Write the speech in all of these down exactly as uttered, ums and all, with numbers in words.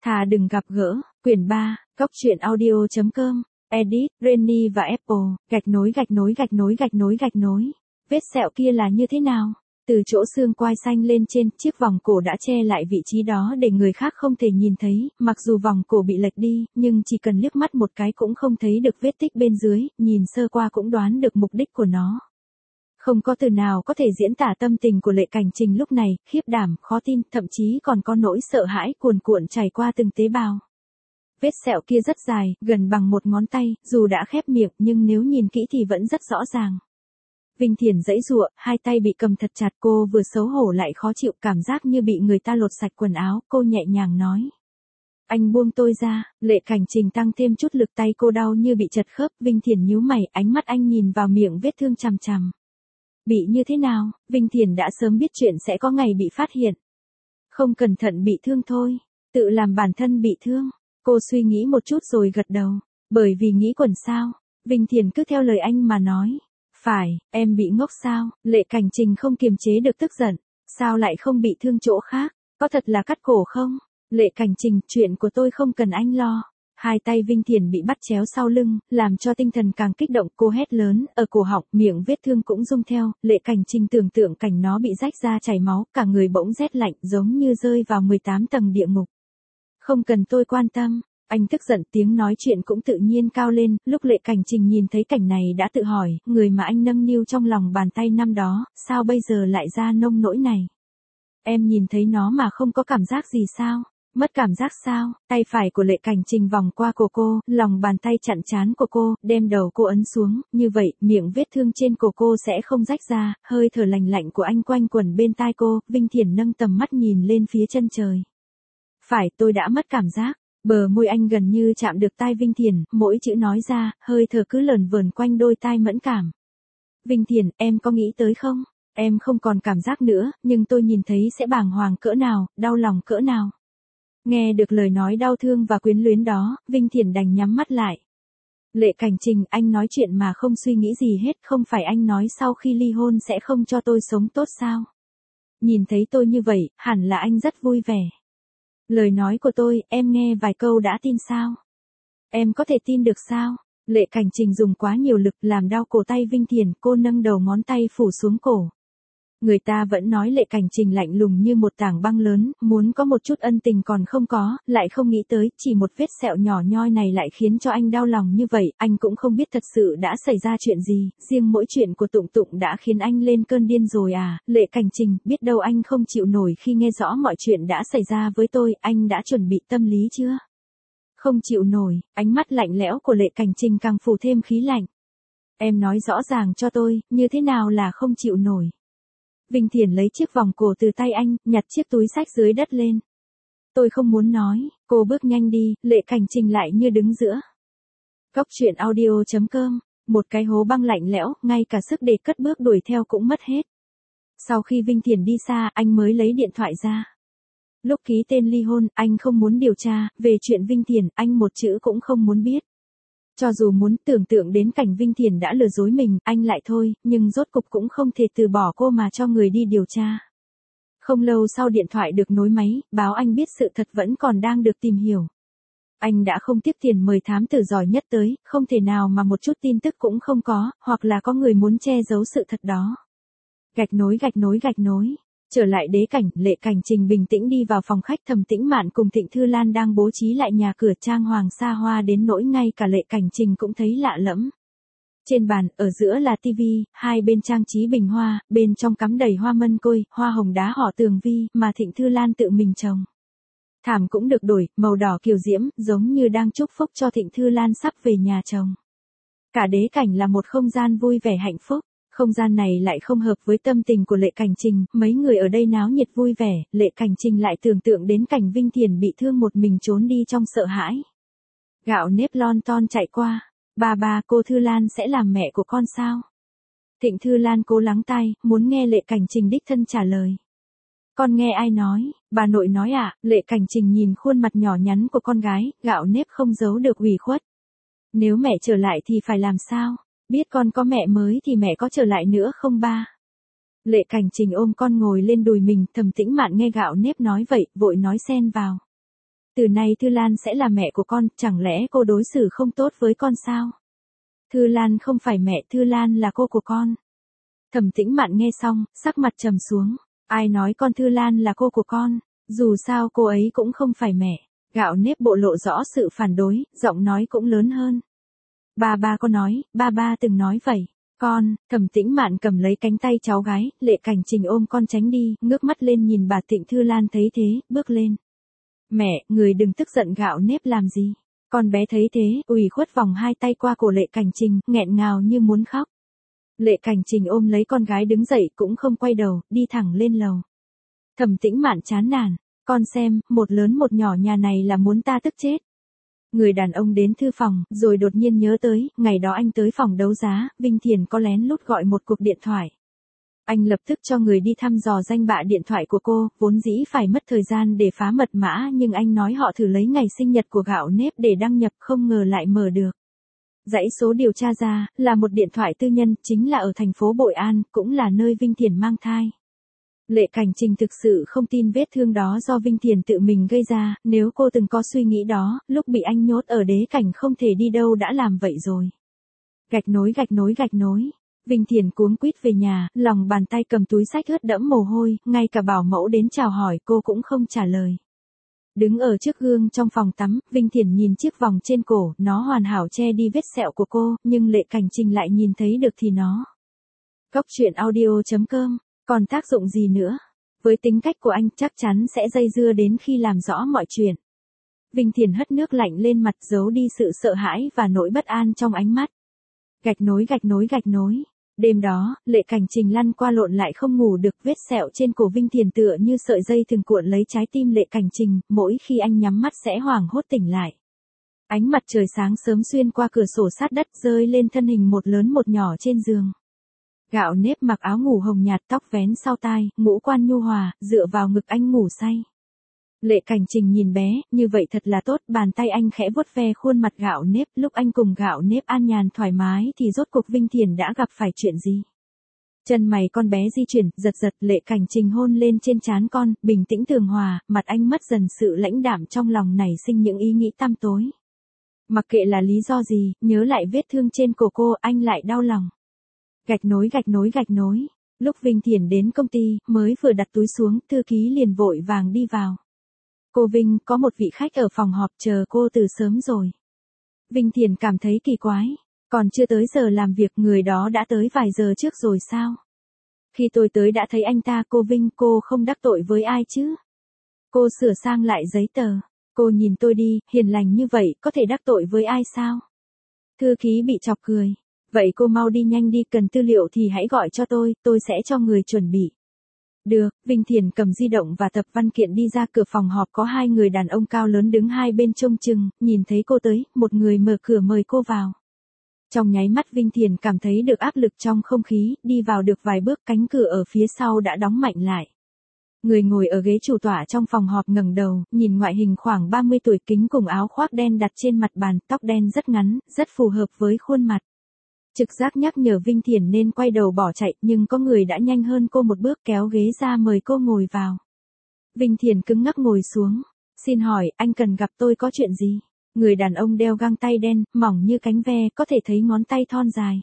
Thà đừng gặp gỡ, quyển ba, Cóc truyện audio chấm com, edit, Renny và Apple, gạch nối gạch nối gạch nối gạch nối gạch nối. Vết sẹo kia là như thế nào? Từ chỗ xương quai xanh lên trên, chiếc vòng cổ đã che lại vị trí đó để người khác không thể nhìn thấy, mặc dù vòng cổ bị lệch đi, nhưng chỉ cần liếc mắt một cái cũng không thấy được vết tích bên dưới, nhìn sơ qua cũng đoán được mục đích của nó. Không có từ nào có thể diễn tả tâm tình của Lệ Cảnh Trình lúc này, khiếp đảm, khó tin, thậm chí còn có nỗi sợ hãi cuồn cuộn chảy qua từng tế bào. Vết sẹo kia rất dài, gần bằng một ngón tay, dù đã khép miệng nhưng nếu nhìn kỹ thì vẫn rất rõ ràng. Vinh Thiển giãy giụa, hai tay bị cầm thật chặt, cô vừa xấu hổ lại khó chịu, cảm giác như bị người ta lột sạch quần áo, cô nhẹ nhàng nói. Anh buông tôi ra. Lệ Cảnh Trình tăng thêm chút lực, tay cô đau như bị chật khớp. Vinh Thiển nhíu mày, ánh mắt anh nhìn vào miệng vết thương chằm chằm. Bị như thế nào? Vinh Thiển đã sớm biết chuyện sẽ có ngày bị phát hiện. Không cẩn thận bị thương thôi, tự làm bản thân bị thương. Cô suy nghĩ một chút rồi gật đầu. Bởi vì nghĩ quẩn sao? Vinh Thiển cứ theo lời anh mà nói. Phải, em bị ngốc sao? Lệ Cảnh Trình không kiềm chế được tức giận. Sao lại không bị thương chỗ khác? Có thật là cắt cổ không? Lệ Cảnh Trình, chuyện của tôi không cần anh lo. Hai tay Vinh Thiển bị bắt chéo sau lưng, làm cho tinh thần càng kích động, cô hét lớn, ở cổ họng, miệng vết thương cũng rung theo. Lệ Cảnh Trình tưởng tượng cảnh nó bị rách ra chảy máu, cả người bỗng rét lạnh, giống như rơi vào mười tám tầng địa ngục. Không cần tôi quan tâm. Anh tức giận, tiếng nói chuyện cũng tự nhiên cao lên. Lúc Lệ Cảnh Trình nhìn thấy cảnh này đã tự hỏi, người mà anh nâng niu trong lòng bàn tay năm đó, sao bây giờ lại ra nông nỗi này? Em nhìn thấy nó mà không có cảm giác gì sao? Mất cảm giác sao? Tay phải của Lệ Cảnh Trình vòng qua cổ cô, lòng bàn tay chặn trán của cô, đem đầu cô ấn xuống, như vậy, miệng vết thương trên cổ cô sẽ không rách ra, hơi thở lành lạnh của anh quanh quẩn bên tai cô. Vinh Thiển nâng tầm mắt nhìn lên phía chân trời. Phải, tôi đã mất cảm giác. Bờ môi anh gần như chạm được tai Vinh Thiển, mỗi chữ nói ra, hơi thở cứ lờn vờn quanh đôi tai mẫn cảm. Vinh Thiển, em có nghĩ tới không? Em không còn cảm giác nữa, nhưng tôi nhìn thấy sẽ bàng hoàng cỡ nào, đau lòng cỡ nào. Nghe được lời nói đau thương và quyến luyến đó, Vinh Thiển đành nhắm mắt lại. Lệ Cảnh Trình, anh nói chuyện mà không suy nghĩ gì hết, không phải anh nói sau khi ly hôn sẽ không cho tôi sống tốt sao? Nhìn thấy tôi như vậy, hẳn là anh rất vui vẻ. Lời nói của tôi, em nghe vài câu đã tin sao? Em có thể tin được sao? Lệ Cảnh Trình dùng quá nhiều lực làm đau cổ tay Vinh Thiển, cô nâng đầu ngón tay phủ xuống cổ. Người ta vẫn nói Lệ Cảnh Trình lạnh lùng như một tảng băng lớn, muốn có một chút ân tình còn không có, lại không nghĩ tới, chỉ một vết sẹo nhỏ nhoi này lại khiến cho anh đau lòng như vậy, anh cũng không biết thật sự đã xảy ra chuyện gì, riêng mỗi chuyện của Tụng Tụng đã khiến anh lên cơn điên rồi à. Lệ Cảnh Trình, biết đâu anh không chịu nổi khi nghe rõ mọi chuyện đã xảy ra với tôi, anh đã chuẩn bị tâm lý chưa? Không chịu nổi. Ánh mắt lạnh lẽo của Lệ Cảnh Trình càng phủ thêm khí lạnh. Em nói rõ ràng cho tôi, như thế nào là không chịu nổi? Vinh Thiển lấy chiếc vòng cổ từ tay anh, nhặt chiếc túi xách dưới đất lên. Tôi không muốn nói. Cô bước nhanh đi, Lệ Cảnh Trình lại như đứng giữa. Cóc truyện audio chấm com, một cái hố băng lạnh lẽo, ngay cả sức để cất bước đuổi theo cũng mất hết. Sau khi Vinh Thiển đi xa, anh mới lấy điện thoại ra. Lúc ký tên ly hôn, anh không muốn điều tra, về chuyện Vinh Thiển, anh một chữ cũng không muốn biết. Cho dù muốn tưởng tượng đến cảnh Vinh Thiển đã lừa dối mình, anh lại thôi, nhưng rốt cục cũng không thể từ bỏ cô mà cho người đi điều tra. Không lâu sau điện thoại được nối máy, báo anh biết sự thật vẫn còn đang được tìm hiểu. Anh đã không tiếc tiền mời thám tử giỏi nhất tới, không thể nào mà một chút tin tức cũng không có, hoặc là có người muốn che giấu sự thật đó. Gạch nối gạch nối gạch nối. Trở lại đế cảnh, Lệ Cảnh Trình bình tĩnh đi vào phòng khách. Thẩm Tĩnh Mạn cùng Thịnh Thư Lan đang bố trí lại nhà cửa trang hoàng xa hoa đến nỗi ngay cả Lệ Cảnh Trình cũng thấy lạ lẫm. Trên bàn, ở giữa là tivi, hai bên trang trí bình hoa, bên trong cắm đầy hoa mân côi, hoa hồng đá họ tường vi, mà Thịnh Thư Lan tự mình trồng. Thảm cũng được đổi, màu đỏ kiều diễm, giống như đang chúc phúc cho Thịnh Thư Lan sắp về nhà chồng. Cả đế cảnh là một không gian vui vẻ hạnh phúc. Không gian này lại không hợp với tâm tình của Lệ Cảnh Trình, mấy người ở đây náo nhiệt vui vẻ, Lệ Cảnh Trình lại tưởng tượng đến cảnh Vinh Thiển bị thương một mình trốn đi trong sợ hãi. Gạo nếp lon ton chạy qua, ba ba, cô Thư Lan sẽ làm mẹ của con sao? Thịnh Thư Lan cố lắng tai, muốn nghe Lệ Cảnh Trình đích thân trả lời. Con nghe ai nói? Bà nội nói ạ. À? Lệ Cảnh Trình nhìn khuôn mặt nhỏ nhắn của con gái, gạo nếp không giấu được ủy khuất. Nếu mẹ trở lại thì phải làm sao? Biết con có mẹ mới thì mẹ có trở lại nữa không ba? Lệ Cảnh Trình ôm con ngồi lên đùi mình, Thẩm Tĩnh Mạn nghe gạo nếp nói vậy, vội nói xen vào. Từ nay Thư Lan sẽ là mẹ của con, chẳng lẽ cô đối xử không tốt với con sao? Thư Lan không phải mẹ, Thư Lan là cô của con. Thẩm Tĩnh Mạn nghe xong, sắc mặt trầm xuống. Ai nói con Thư Lan là cô của con? Dù sao cô ấy cũng không phải mẹ. Gạo nếp bộ lộ rõ sự phản đối, giọng nói cũng lớn hơn. Ba ba có nói, ba ba từng nói vậy. Con, Thẩm Tĩnh Mạn cầm lấy cánh tay cháu gái, Lệ Cảnh Trình ôm con tránh đi, ngước mắt lên nhìn bà Tịnh Thư Lan thấy thế, bước lên. Mẹ, người đừng tức giận, Gạo nếp làm gì? Con bé thấy thế, ủy khuất vòng hai tay qua cổ Lệ Cảnh Trình, nghẹn ngào như muốn khóc. Lệ Cảnh Trình ôm lấy con gái đứng dậy cũng không quay đầu, đi thẳng lên lầu. Thẩm Tĩnh Mạn chán nản, con xem, một lớn một nhỏ nhà này là muốn ta tức chết. Người đàn ông đến thư phòng, rồi đột nhiên nhớ tới, ngày đó anh tới phòng đấu giá, Vinh Thiền có lén lút gọi một cuộc điện thoại. Anh lập tức cho người đi thăm dò danh bạ điện thoại của cô, vốn dĩ phải mất thời gian để phá mật mã nhưng anh nói họ thử lấy ngày sinh nhật của Gạo nếp để đăng nhập, không ngờ lại mở được. Dãy số điều tra ra, là một điện thoại tư nhân, chính là ở thành phố Bội An, cũng là nơi Vinh Thiền mang thai. Lệ Cảnh Trình thực sự không tin vết thương đó do Vinh Thiền tự mình gây ra, nếu cô từng có suy nghĩ đó, lúc bị anh nhốt ở đế cảnh không thể đi đâu đã làm vậy rồi. Gạch nối gạch nối gạch nối. Vinh Thiền cuống quýt về nhà, lòng bàn tay cầm túi xách ướt đẫm mồ hôi, ngay cả bảo mẫu đến chào hỏi cô cũng không trả lời. Đứng ở trước gương trong phòng tắm, Vinh Thiền nhìn chiếc vòng trên cổ, nó hoàn hảo che đi vết sẹo của cô, nhưng Lệ Cảnh Trình lại nhìn thấy được thì nó. Góc truyện audio chấm com, còn tác dụng gì nữa? Với tính cách của anh chắc chắn sẽ dây dưa đến khi làm rõ mọi chuyện. Vinh Thiền hất nước lạnh lên mặt, giấu đi sự sợ hãi và nỗi bất an trong ánh mắt. Gạch nối gạch nối gạch nối. Đêm đó, Lệ Cảnh Trình lăn qua lộn lại không ngủ được, vết sẹo trên cổ Vinh Thiền tựa như sợi dây thường cuộn lấy trái tim Lệ Cảnh Trình, mỗi khi anh nhắm mắt sẽ hoảng hốt tỉnh lại. Ánh mặt trời sáng sớm xuyên qua cửa sổ sát đất rơi lên thân hình một lớn một nhỏ trên giường. Gạo nếp mặc áo ngủ hồng nhạt, tóc vén sau tai, ngũ quan nhu hòa, dựa vào ngực anh ngủ say. Lệ Cảnh Trình nhìn bé, như vậy thật là tốt, bàn tay anh khẽ vuốt ve khuôn mặt Gạo nếp, lúc anh cùng Gạo nếp an nhàn thoải mái thì rốt cuộc Vinh Thiền đã gặp phải chuyện gì? Chân mày con bé di chuyển, giật giật, Lệ Cảnh Trình hôn lên trên trán con, bình tĩnh tường hòa, mặt anh mất dần sự lãnh đạm, trong lòng nảy sinh những ý nghĩ tăm tối. Mặc kệ là lý do gì, nhớ lại vết thương trên cổ cô, anh lại đau lòng. Gạch nối gạch nối gạch nối. Lúc Vinh Thiền đến công ty, mới vừa đặt túi xuống, thư ký liền vội vàng đi vào. Cô Vinh, có một vị khách ở phòng họp chờ cô từ sớm rồi. Vinh Thiền cảm thấy kỳ quái. Còn chưa tới giờ làm việc, người đó đã tới vài giờ trước rồi sao? Khi tôi tới đã thấy anh ta. Cô Vinh, cô không đắc tội với ai chứ? Cô sửa sang lại giấy tờ. Cô nhìn tôi đi, hiền lành như vậy, có thể đắc tội với ai sao? Thư ký bị chọc cười. Vậy cô mau đi nhanh đi, cần tư liệu thì hãy gọi cho tôi, tôi sẽ cho người chuẩn bị. Được, Vinh Thiền cầm di động và tập văn kiện đi ra cửa phòng họp, có hai người đàn ông cao lớn đứng hai bên trông chừng, nhìn thấy cô tới, một người mở cửa mời cô vào. Trong nháy mắt Vinh Thiền cảm thấy được áp lực trong không khí, đi vào được vài bước cánh cửa ở phía sau đã đóng mạnh lại. Người ngồi ở ghế chủ tọa trong phòng họp ngẩng đầu, nhìn ngoại hình khoảng ba mươi tuổi, kính cùng áo khoác đen đặt trên mặt bàn, tóc đen rất ngắn, rất phù hợp với khuôn mặt. Trực giác nhắc nhở Vinh Thiền nên quay đầu bỏ chạy, nhưng có người đã nhanh hơn cô một bước, kéo ghế ra mời cô ngồi vào. Vinh Thiền cứng ngắc ngồi xuống. Xin hỏi, anh cần gặp tôi có chuyện gì? Người đàn ông đeo găng tay đen, mỏng như cánh ve, có thể thấy ngón tay thon dài.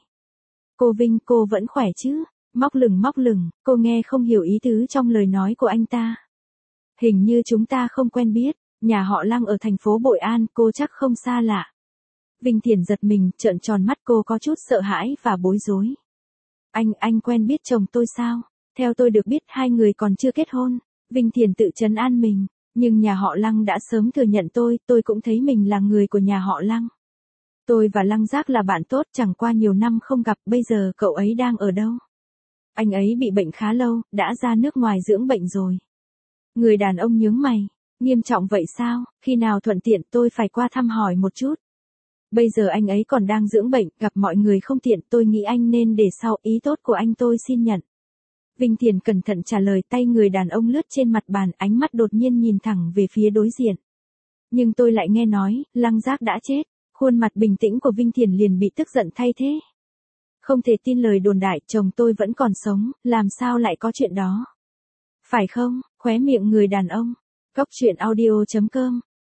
Cô Vinh, cô vẫn khỏe chứ? Móc lửng móc lửng, cô nghe không hiểu ý tứ trong lời nói của anh ta. Hình như chúng ta không quen biết, nhà họ Lăng ở thành phố Bội An, cô chắc không xa lạ. Vinh Thiền giật mình, trợn tròn mắt, cô có chút sợ hãi và bối rối. Anh, anh quen biết chồng tôi sao? Theo tôi được biết hai người còn chưa kết hôn. Vinh Thiền tự trấn an mình, nhưng nhà họ Lăng đã sớm thừa nhận tôi, tôi cũng thấy mình là người của nhà họ Lăng. Tôi và Lăng Giác là bạn tốt, chẳng qua nhiều năm không gặp, bây giờ cậu ấy đang ở đâu? Anh ấy bị bệnh khá lâu, đã ra nước ngoài dưỡng bệnh rồi. Người đàn ông nhướng mày, nghiêm trọng vậy sao? Khi nào thuận tiện tôi phải qua thăm hỏi một chút. Bây giờ anh ấy còn đang dưỡng bệnh, gặp mọi người không tiện, tôi nghĩ anh nên để sau, ý tốt của anh tôi xin nhận. Vinh Thiền cẩn thận trả lời, tay người đàn ông lướt trên mặt bàn, ánh mắt đột nhiên nhìn thẳng về phía đối diện. Nhưng tôi lại nghe nói, Lăng Giác đã chết, khuôn mặt bình tĩnh của Vinh Thiền liền bị tức giận thay thế. Không thể tin lời đồn đại, chồng tôi vẫn còn sống, làm sao lại có chuyện đó? Phải không? Khóe miệng người đàn ông. Góc truyện audio chấm com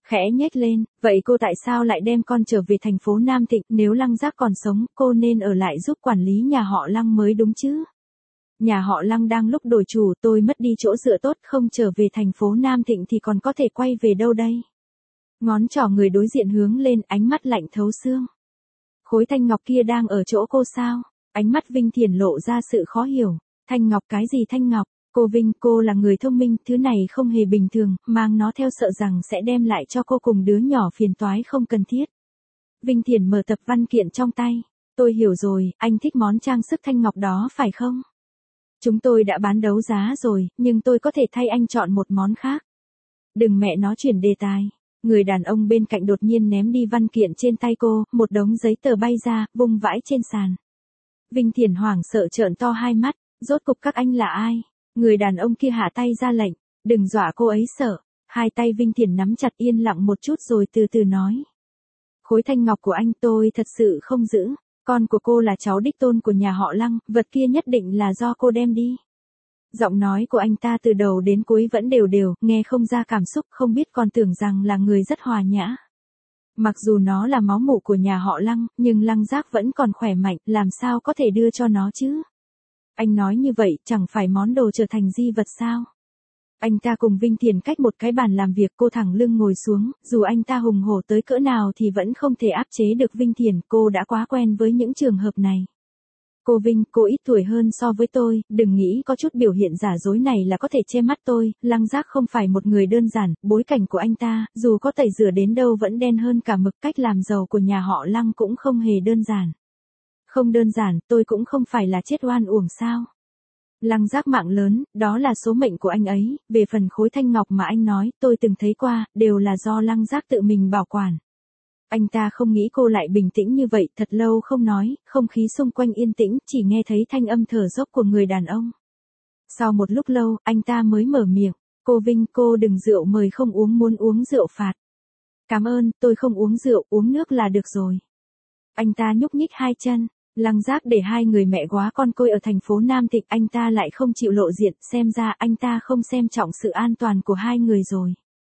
Khẽ nhếch lên, vậy cô tại sao lại đem con trở về thành phố Nam Thịnh, nếu Lăng Giác còn sống, cô nên ở lại giúp quản lý nhà họ Lăng mới đúng chứ. Nhà họ Lăng đang lúc đổi chủ, tôi mất đi chỗ dựa tốt, không trở về thành phố Nam Thịnh thì còn có thể quay về đâu đây. Ngón trỏ người đối diện hướng lên, ánh mắt lạnh thấu xương. Khối thanh ngọc kia đang ở chỗ cô sao? Ánh mắt Vinh Thiền lộ ra sự khó hiểu. Thanh ngọc cái gì thanh ngọc? Cô Vinh, cô là người thông minh, thứ này không hề bình thường, mang nó theo sợ rằng sẽ đem lại cho cô cùng đứa nhỏ phiền toái không cần thiết. Vinh Thiền mở tập văn kiện trong tay. Tôi hiểu rồi, anh thích món trang sức thanh ngọc đó phải không? Chúng tôi đã bán đấu giá rồi, nhưng tôi có thể thay anh chọn một món khác. Đừng mẹ nó chuyển đề tài. Người đàn ông bên cạnh đột nhiên ném đi văn kiện trên tay cô, một đống giấy tờ bay ra, vung vãi trên sàn. Vinh Thiền hoảng sợ trợn to hai mắt, rốt cục các anh là ai? Người đàn ông kia hạ tay ra lệnh, đừng dọa cô ấy sợ. Hai tay Vinh Thiền nắm chặt yên lặng một chút rồi từ từ nói. Khối thanh ngọc của anh tôi thật sự không giữ, con của cô là cháu đích tôn của nhà họ Lăng, vật kia nhất định là do cô đem đi. Giọng nói của anh ta từ đầu đến cuối vẫn đều đều, nghe không ra cảm xúc, không biết còn tưởng rằng là người rất hòa nhã. Mặc dù nó là máu mủ của nhà họ Lăng, nhưng Lăng Giác vẫn còn khỏe mạnh, làm sao có thể đưa cho nó chứ? Anh nói như vậy, chẳng phải món đồ trở thành di vật sao? Anh ta cùng Vinh Thiền cách một cái bàn làm việc, cô thẳng lưng ngồi xuống, dù anh ta hùng hổ tới cỡ nào thì vẫn không thể áp chế được Vinh Thiền, cô đã quá quen với những trường hợp này. Cô Vinh, cô ít tuổi hơn so với tôi, đừng nghĩ có chút biểu hiện giả dối này là có thể che mắt tôi, Lăng Giác không phải một người đơn giản, bối cảnh của anh ta, dù có tẩy rửa đến đâu vẫn đen hơn cả mực, cách làm giàu của nhà họ Lăng cũng không hề đơn giản. Không đơn giản, tôi cũng không phải là chết oan uổng sao. Lăng Giác mạng lớn, đó là số mệnh của anh ấy, về phần khối thanh ngọc mà anh nói, tôi từng thấy qua, đều là do Lăng Giác tự mình bảo quản. Anh ta không nghĩ cô lại bình tĩnh như vậy, thật lâu không nói, không khí xung quanh yên tĩnh, chỉ nghe thấy thanh âm thở dốc của người đàn ông. Sau một lúc lâu, anh ta mới mở miệng, cô Vinh, cô đừng rượu mời không uống, muốn uống rượu phạt. Cảm ơn, tôi không uống rượu, uống nước là được rồi. Anh ta nhúc nhích hai chân. Lăng Giác để hai người mẹ góa con côi ở thành phố Nam Thịnh, anh ta lại không chịu lộ diện, xem ra anh ta không xem trọng sự an toàn của hai người rồi.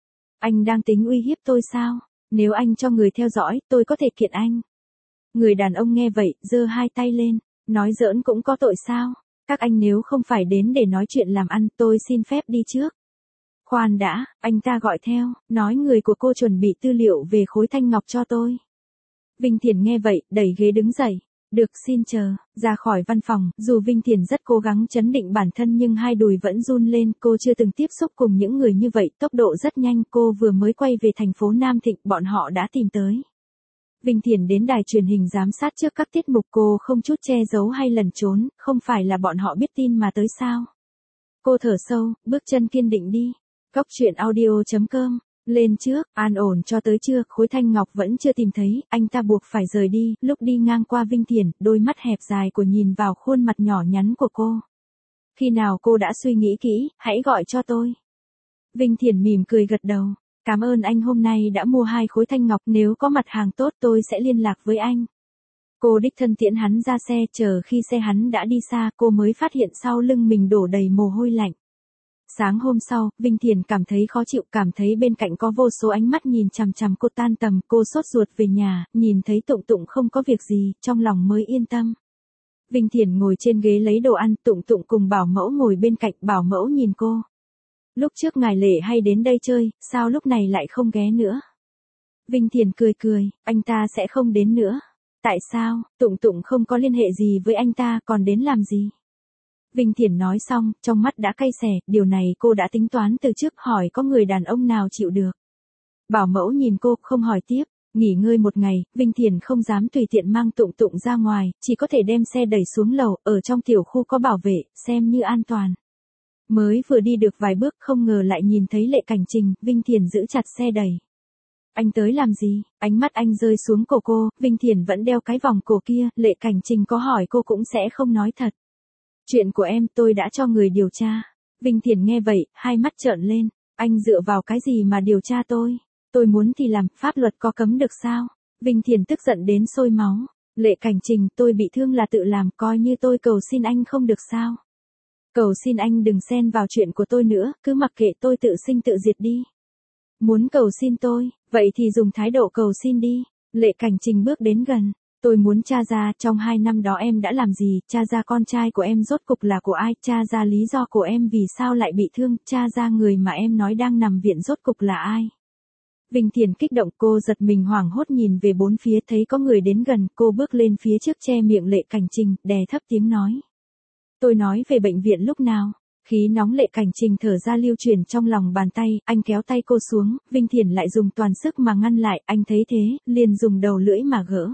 Anh đang tính uy hiếp tôi sao? Nếu anh cho người theo dõi, tôi có thể kiện anh. Người đàn ông nghe vậy, giơ hai tay lên, nói giỡn cũng có tội sao? Các anh nếu không phải đến để nói chuyện làm ăn, tôi xin phép đi trước. Khoan đã, anh ta gọi theo, nói người của cô chuẩn bị tư liệu về khối thanh ngọc cho tôi. Vinh Thiền nghe vậy, đẩy ghế đứng dậy. Được, xin chờ, ra khỏi văn phòng, dù Vinh Thiền rất cố gắng trấn định bản thân nhưng hai đùi vẫn run lên, cô chưa từng tiếp xúc cùng những người như vậy, tốc độ rất nhanh, cô vừa mới quay về thành phố Nam Thịnh, bọn họ đã tìm tới. Vinh Thiền đến đài truyền hình giám sát trước các tiết mục, cô không chút che giấu hay lẩn trốn, không phải là bọn họ biết tin mà tới sao. Cô thở sâu, bước chân kiên định đi. Góc truyện audio chấm com Lên trước, an ổn cho tới trưa, khối thanh ngọc vẫn chưa tìm thấy, anh ta buộc phải rời đi, lúc đi ngang qua Vinh Thiền, đôi mắt hẹp dài của nhìn vào khuôn mặt nhỏ nhắn của cô. Khi nào cô đã suy nghĩ kỹ, hãy gọi cho tôi. Vinh Thiền mỉm cười gật đầu, cảm ơn anh hôm nay đã mua hai khối thanh ngọc, nếu có mặt hàng tốt tôi sẽ liên lạc với anh. Cô đích thân tiễn hắn ra xe, chờ khi xe hắn đã đi xa, cô mới phát hiện sau lưng mình đổ đầy mồ hôi lạnh. Sáng hôm sau, Vinh Thiền cảm thấy khó chịu, cảm thấy bên cạnh có vô số ánh mắt nhìn chằm chằm cô, tan tầm, cô sốt ruột về nhà, nhìn thấy Tụng Tụng không có việc gì, trong lòng mới yên tâm. Vinh Thiền ngồi trên ghế lấy đồ ăn, Tụng Tụng cùng Bảo Mẫu ngồi bên cạnh, Bảo Mẫu nhìn cô. Lúc trước ngài Lệ hay đến đây chơi, sao lúc này lại không ghé nữa? Vinh Thiền cười cười, anh ta sẽ không đến nữa. Tại sao? Tụng Tụng không có liên hệ gì với anh ta, còn đến làm gì? Vinh Thiền nói xong, trong mắt đã cay xè, điều này cô đã tính toán từ trước, hỏi có người đàn ông nào chịu được. Bảo Mẫu nhìn cô, không hỏi tiếp, nghỉ ngơi một ngày, Vinh Thiền không dám tùy tiện mang Tụng Tụng ra ngoài, chỉ có thể đem xe đẩy xuống lầu, ở trong tiểu khu có bảo vệ, xem như an toàn. Mới vừa đi được vài bước, không ngờ lại nhìn thấy Lệ Cảnh Trình, Vinh Thiền giữ chặt xe đẩy. Anh tới làm gì? Ánh mắt anh rơi xuống cổ cô, Vinh Thiền vẫn đeo cái vòng cổ kia, Lệ Cảnh Trình có hỏi cô cũng sẽ không nói thật. Chuyện của em tôi đã cho người điều tra. Vinh Thiền nghe vậy, hai mắt trợn lên. Anh dựa vào cái gì mà điều tra tôi? Tôi muốn thì làm, pháp luật có cấm được sao? Vinh Thiền tức giận đến sôi máu. Lệ Cảnh Trình, tôi bị thương là tự làm, coi như tôi cầu xin anh không được sao? Cầu xin anh đừng xen vào chuyện của tôi nữa, cứ mặc kệ tôi tự sinh tự diệt đi. Muốn cầu xin tôi, Vậy thì dùng thái độ cầu xin đi. Lệ Cảnh Trình bước đến gần. Tôi muốn tra ra trong hai năm đó em đã làm gì, tra ra con trai của em rốt cục là của ai, tra ra lý do của em vì sao lại bị thương, tra ra người mà em nói đang nằm viện rốt cục là ai. Vinh Thiền kích động, cô giật mình hoảng hốt nhìn về bốn phía, thấy có người đến gần, cô bước lên phía trước che miệng Lệ Cảnh Trình, đè thấp tiếng nói. Tôi nói về bệnh viện lúc nào? Khí nóng Lệ Cảnh Trình thở ra lưu truyền trong lòng bàn tay, anh kéo tay cô xuống, Vinh Thiền lại dùng toàn sức mà ngăn lại, anh thấy thế, liền dùng đầu lưỡi mà gỡ.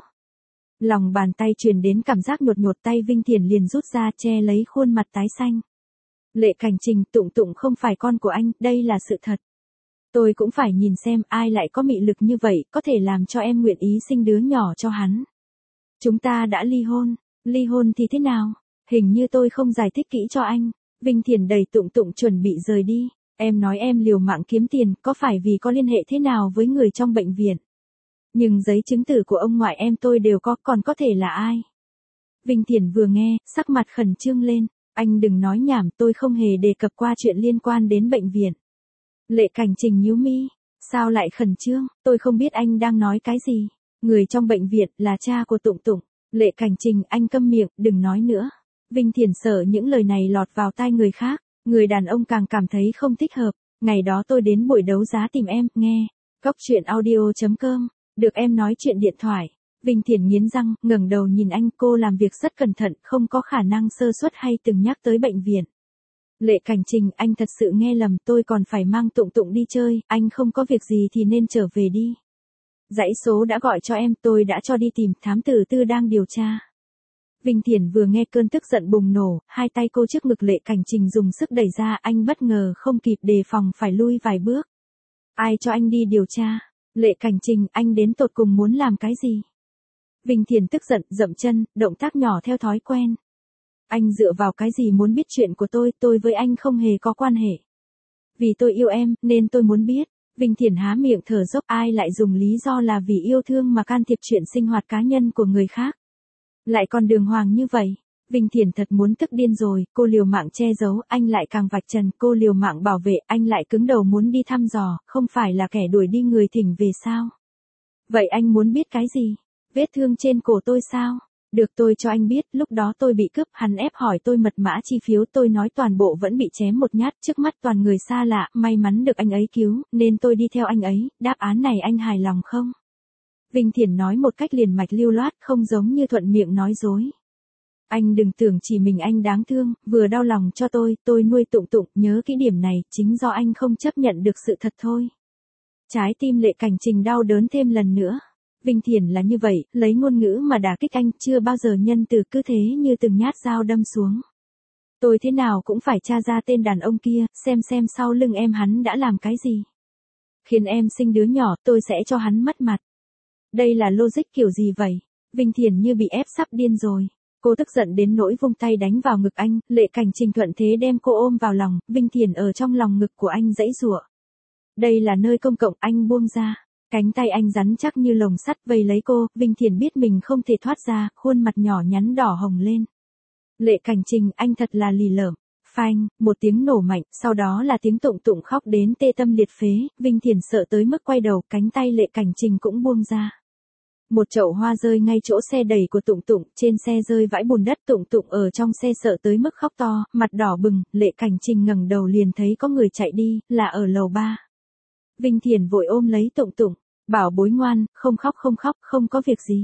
Lòng bàn tay truyền đến cảm giác nhột nhột, tay Vinh Thiền liền rút ra che lấy khuôn mặt tái xanh. Lệ Cảnh Trình, Tụng Tụng không phải con của anh, đây là sự thật. Tôi cũng phải nhìn xem ai lại có mị lực như vậy, có thể làm cho em nguyện ý sinh đứa nhỏ cho hắn. Chúng ta đã ly hôn, ly hôn thì thế nào? Hình như tôi không giải thích kỹ cho anh. Vinh Thiền đẩy Tụng Tụng chuẩn bị rời đi. Em nói em liều mạng kiếm tiền, có phải vì có liên hệ thế nào với người trong bệnh viện? Nhưng giấy chứng tử của ông ngoại em tôi đều có, còn có thể là ai? Vinh Thiền vừa nghe, sắc mặt khẩn trương lên. Anh đừng nói nhảm, tôi không hề đề cập qua chuyện liên quan đến bệnh viện. Lệ Cảnh Trình nhíu mi. Sao lại khẩn trương? Tôi không biết anh đang nói cái gì. Người trong bệnh viện là cha của Tụng Tụng. Lệ Cảnh Trình, anh câm miệng, đừng nói nữa. Vinh Thiền sợ những lời này lọt vào tai người khác. Người đàn ông càng cảm thấy không thích hợp. Ngày đó tôi đến buổi đấu giá tìm em, nghe. Cóc truyện audio chấm com. Được em nói chuyện điện thoại. Vinh Thiền nghiến răng, ngẩng đầu nhìn anh, cô làm việc rất cẩn thận, không có khả năng sơ suất hay từng nhắc tới bệnh viện. Lệ Cảnh Trình, anh thật sự nghe lầm, tôi còn phải mang Tụng Tụng đi chơi, anh không có việc gì thì nên trở về đi. Dãy số đã gọi cho em, tôi đã cho đi tìm, thám tử tư đang điều tra. Vinh Thiền vừa nghe cơn tức giận bùng nổ, hai tay cô trước ngực Lệ Cảnh Trình dùng sức đẩy ra, anh bất ngờ không kịp đề phòng phải lui vài bước. Ai cho anh đi điều tra? Lệ Cảnh Trình, anh đến tột cùng muốn làm cái gì? Vinh Thiền tức giận, dậm chân, động tác nhỏ theo thói quen. Anh dựa vào cái gì muốn biết chuyện của tôi, tôi với anh không hề có quan hệ. Vì tôi yêu em, nên tôi muốn biết. Vinh Thiền há miệng thở dốc, ai lại dùng lý do là vì yêu thương mà can thiệp chuyện sinh hoạt cá nhân của người khác. Lại còn đường hoàng như vậy. Vinh Thiền thật muốn tức điên rồi, cô liều mạng che giấu, anh lại càng vạch trần, cô liều mạng bảo vệ, anh lại cứng đầu muốn đi thăm dò, không phải là kẻ đuổi đi người thỉnh về sao? Vậy anh muốn biết cái gì? Vết thương trên cổ tôi sao? Được, tôi cho anh biết, lúc đó tôi bị cướp, hắn ép hỏi tôi mật mã chi phiếu, tôi nói toàn bộ vẫn bị chém một nhát, trước mắt toàn người xa lạ, may mắn được anh ấy cứu, nên tôi đi theo anh ấy, đáp án này anh hài lòng không? Vinh Thiền nói một cách liền mạch lưu loát, không giống như thuận miệng nói dối. Anh đừng tưởng chỉ mình anh đáng thương, vừa đau lòng cho tôi, tôi nuôi Tụng Tụng, nhớ kỹ điểm này, chính do anh không chấp nhận được sự thật thôi. Trái tim Lệ Cảnh Trình đau đớn thêm lần nữa. Vinh Thiền là như vậy, lấy ngôn ngữ mà đả kích anh, chưa bao giờ nhân từ, cứ thế như từng nhát dao đâm xuống. Tôi thế nào cũng phải tra ra tên đàn ông kia, xem xem sau lưng em hắn đã làm cái gì. Khiến em sinh đứa nhỏ, tôi sẽ cho hắn mất mặt. Đây là logic kiểu gì vậy? Vinh Thiền như bị ép sắp điên rồi. Cô tức giận đến nỗi vung tay đánh vào ngực anh, Lệ Cảnh Trình thuận thế đem cô ôm vào lòng, Vinh Thiền ở trong lòng ngực của anh giãy giụa. Đây là nơi công cộng, anh buông ra. Cánh tay anh rắn chắc như lồng sắt vây lấy cô, Vinh Thiền biết mình không thể thoát ra, khuôn mặt nhỏ nhắn đỏ hồng lên. Lệ Cảnh Trình, anh thật là lì lợm. Phanh, một tiếng nổ mạnh, sau đó là tiếng Tụng Tụng khóc đến tê tâm liệt phế, Vinh Thiền sợ tới mức quay đầu, cánh tay Lệ Cảnh Trình cũng buông ra. Một chậu hoa rơi ngay chỗ xe đẩy của Tụng Tụng, trên xe rơi vãi bùn đất, Tụng Tụng ở trong xe sợ tới mức khóc to, mặt đỏ bừng, Lệ Cảnh Trình ngẩng đầu liền thấy có người chạy đi, là ở lầu ba. Vinh Thiền vội ôm lấy Tụng Tụng, bảo bối ngoan, không khóc không khóc, không có việc gì.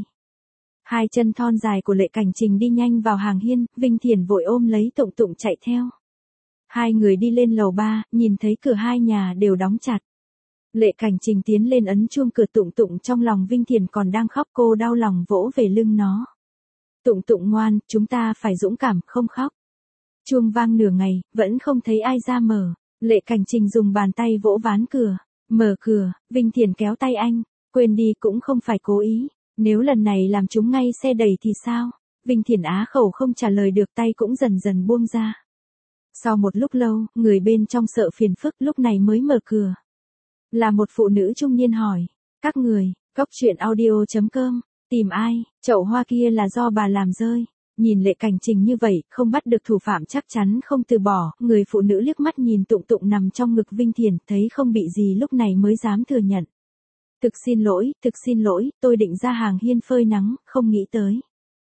Hai chân thon dài của Lệ Cảnh Trình đi nhanh vào hàng hiên, Vinh Thiền vội ôm lấy Tụng Tụng chạy theo. Hai người đi lên lầu ba, nhìn thấy cửa hai nhà đều đóng chặt. Lệ Cảnh Trình tiến lên ấn chuông cửa, Tụng Tụng trong lòng Vinh Thiền còn đang khóc, cô đau lòng vỗ về lưng nó. Tụng Tụng ngoan, chúng ta phải dũng cảm, không khóc. Chuông vang nửa ngày, vẫn không thấy ai ra mở. Lệ Cảnh Trình dùng bàn tay vỗ ván cửa. Mở cửa, Vinh Thiền kéo tay anh, quên đi, cũng không phải cố ý. Nếu lần này làm chúng ngay xe đẩy thì sao? Vinh Thiền á khẩu không trả lời được, tay cũng dần dần buông ra. Sau một lúc lâu, người bên trong sợ phiền phức lúc này mới mở cửa. Là một phụ nữ trung niên hỏi, các người, cóc truyện audio chấm com, tìm ai? Chậu hoa kia là do bà làm rơi. Nhìn Lệ Cảnh Trình như vậy, không bắt được thủ phạm chắc chắn không từ bỏ, người phụ nữ liếc mắt nhìn Tụng Tụng nằm trong ngực Vinh Thiền, thấy không bị gì lúc này mới dám thừa nhận. Thực xin lỗi, thực xin lỗi, tôi định ra hàng hiên phơi nắng, không nghĩ tới.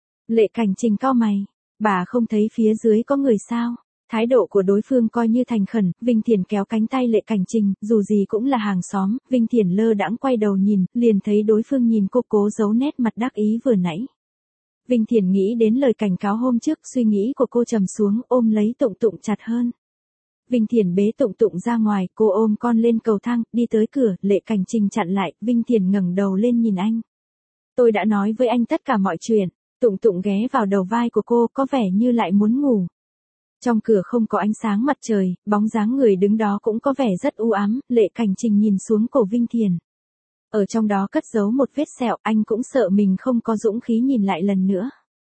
Lệ Cảnh Trình cau mày, bà không thấy phía dưới có người sao? Thái độ của đối phương coi như thành khẩn, Vinh Thiển kéo cánh tay Lệ Cảnh Trình, dù gì cũng là hàng xóm, Vinh Thiển lơ đãng quay đầu nhìn, liền thấy đối phương nhìn cô cố giấu nét mặt đắc ý vừa nãy. Vinh Thiển nghĩ đến lời cảnh cáo hôm trước, suy nghĩ của cô trầm xuống, ôm lấy Tụng Tụng chặt hơn. Vinh Thiển bế Tụng Tụng ra ngoài, cô ôm con lên cầu thang, đi tới cửa, Lệ Cảnh Trình chặn lại, Vinh Thiển ngẩng đầu lên nhìn anh. Tôi đã nói với anh tất cả mọi chuyện. Tụng Tụng ghé vào đầu vai của cô, có vẻ như lại muốn ngủ. Trong cửa không có ánh sáng mặt trời, bóng dáng người đứng đó cũng có vẻ rất u ám, Lệ Cảnh Trình nhìn xuống cổ Vinh Thiển. Ở trong đó cất giấu một vết sẹo, anh cũng sợ mình không có dũng khí nhìn lại lần nữa.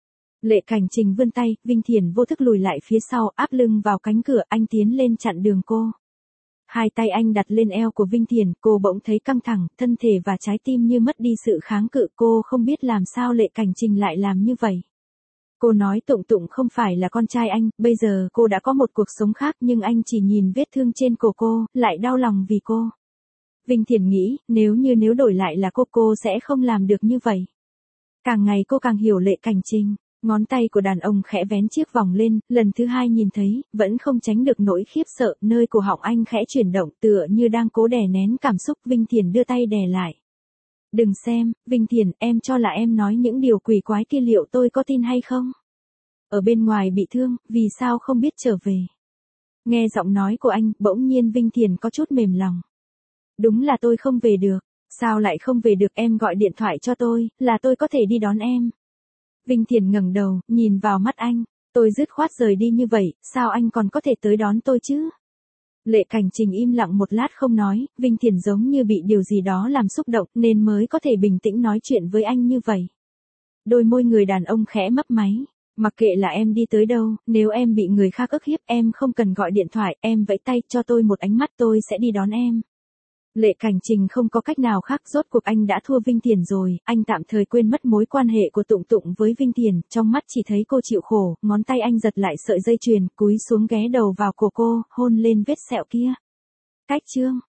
Lệ Cảnh Trình vươn tay, Vinh Thiển vô thức lùi lại phía sau, áp lưng vào cánh cửa, anh tiến lên chặn đường cô. Hai tay anh đặt lên eo của Vinh Thiển, cô bỗng thấy căng thẳng, thân thể và trái tim như mất đi sự kháng cự, cô không biết làm sao Lệ Cảnh Trình lại làm như vậy. Cô nói Tụng Tụng không phải là con trai anh, bây giờ cô đã có một cuộc sống khác nhưng anh chỉ nhìn vết thương trên cổ cô, lại đau lòng vì cô. Vinh Thiển nghĩ, nếu như nếu đổi lại là cô cô sẽ không làm được như vậy. Càng ngày cô càng hiểu Lệ Cảnh Trình. Ngón tay của đàn ông khẽ vén chiếc vòng lên, lần thứ hai nhìn thấy, vẫn không tránh được nỗi khiếp sợ, nơi cổ họng anh khẽ chuyển động tựa như đang cố đè nén cảm xúc, Vinh Thiển đưa tay đè lại. Đừng xem, Vinh Thiển, em cho là em nói những điều quỷ quái kia liệu tôi có tin hay không? Ở bên ngoài bị thương, vì sao không biết trở về? Nghe giọng nói của anh, bỗng nhiên Vinh Thiển có chút mềm lòng. Đúng là tôi không về được, sao lại không về được, em gọi điện thoại cho tôi, là tôi có thể đi đón em. Vinh Thiển ngẩng đầu, nhìn vào mắt anh, tôi dứt khoát rời đi như vậy, sao anh còn có thể tới đón tôi chứ? Lệ Cảnh Trình im lặng một lát không nói, Vinh Thiển giống như bị điều gì đó làm xúc động nên mới có thể bình tĩnh nói chuyện với anh như vậy. Đôi môi người đàn ông khẽ mấp máy, mặc kệ là em đi tới đâu, nếu em bị người khác ức hiếp em không cần gọi điện thoại, em vẫy tay cho tôi một ánh mắt tôi sẽ đi đón em. Lệ Cảnh Trình không có cách nào khác, rốt cuộc anh đã thua Vinh Thiển rồi, anh tạm thời quên mất mối quan hệ của Tụng Tụng với Vinh Thiển, trong mắt chỉ thấy cô chịu khổ, ngón tay anh giật lại sợi dây chuyền, cúi xuống ghé đầu vào cổ cô, hôn lên vết sẹo kia. Cách chương